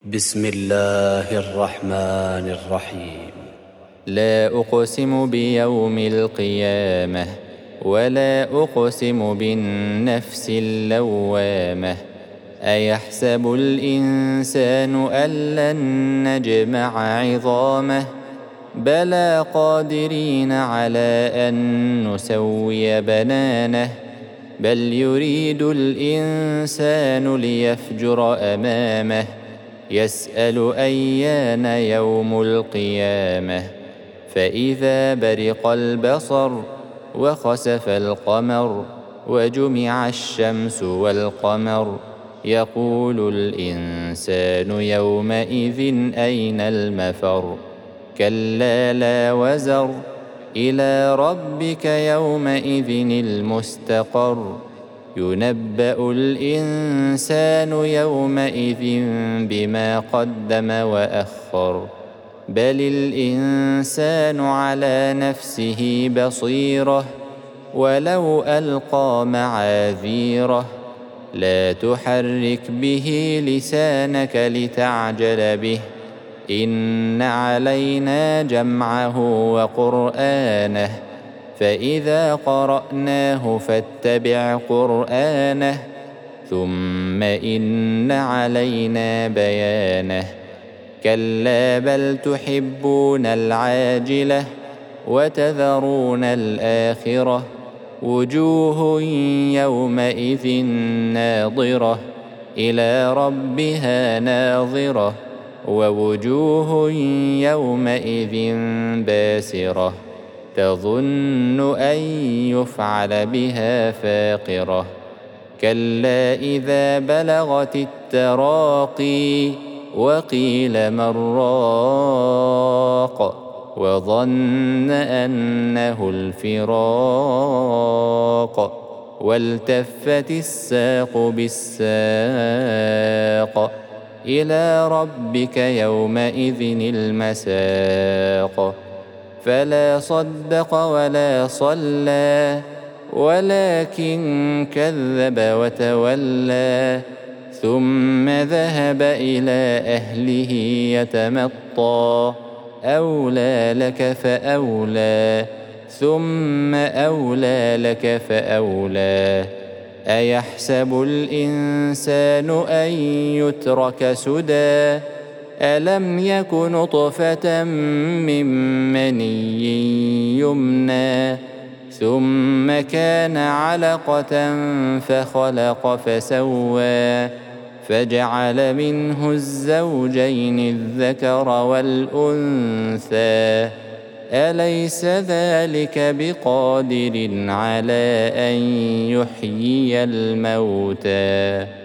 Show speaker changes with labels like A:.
A: بسم الله الرحمن الرحيم.
B: لا أقسم بيوم القيامة ولا أقسم بالنفس اللوامة. أيحسب الإنسان أن لن نجمع عظامه بلى قادرين على أن نسوي بنانه بل يريد الإنسان ليفجر أمامه يسأل أيان يوم القيامة. فإذا برق البصر وخسف القمر وجمع الشمس والقمر يقول الإنسان يومئذ أين المفر. كلا لا وزر إلى ربك يومئذ المستقر. ينبأ الإنسان يومئذ بما قدم وأخر. بل الإنسان على نفسه بصيرة ولو ألقى معاذيره. لا تحرك به لسانك لتعجل به إن علينا جمعه وقرآنه فإذا قرأناه فاتبع قرآنه ثم إن علينا بيانه. كلا بل تحبون العاجلة وتذرون الآخرة. وجوه يومئذ ناظرة إلى ربها ناظرة ووجوه يومئذ باسرة تظن أن يفعل بها فاقرة. كلا إذا بلغت التراقي وقيل من راق وظن أنه الفراق والتفت الساق بالساق إلى ربك يومئذ المساق. فلا صدق ولا صلى ولكن كذب وتولى ثم ذهب إلى أهله يتمطى. أولى لك فأولى ثم أولى لك فأولى. أيحسب الإنسان أن يترك سدى ألم يك نطفة من مني يمنى ثم كان علقة فخلق فسوى فجعل منه الزوجين الذكر والأنثى. أليس ذلك بقادر على أن يحيي الموتى؟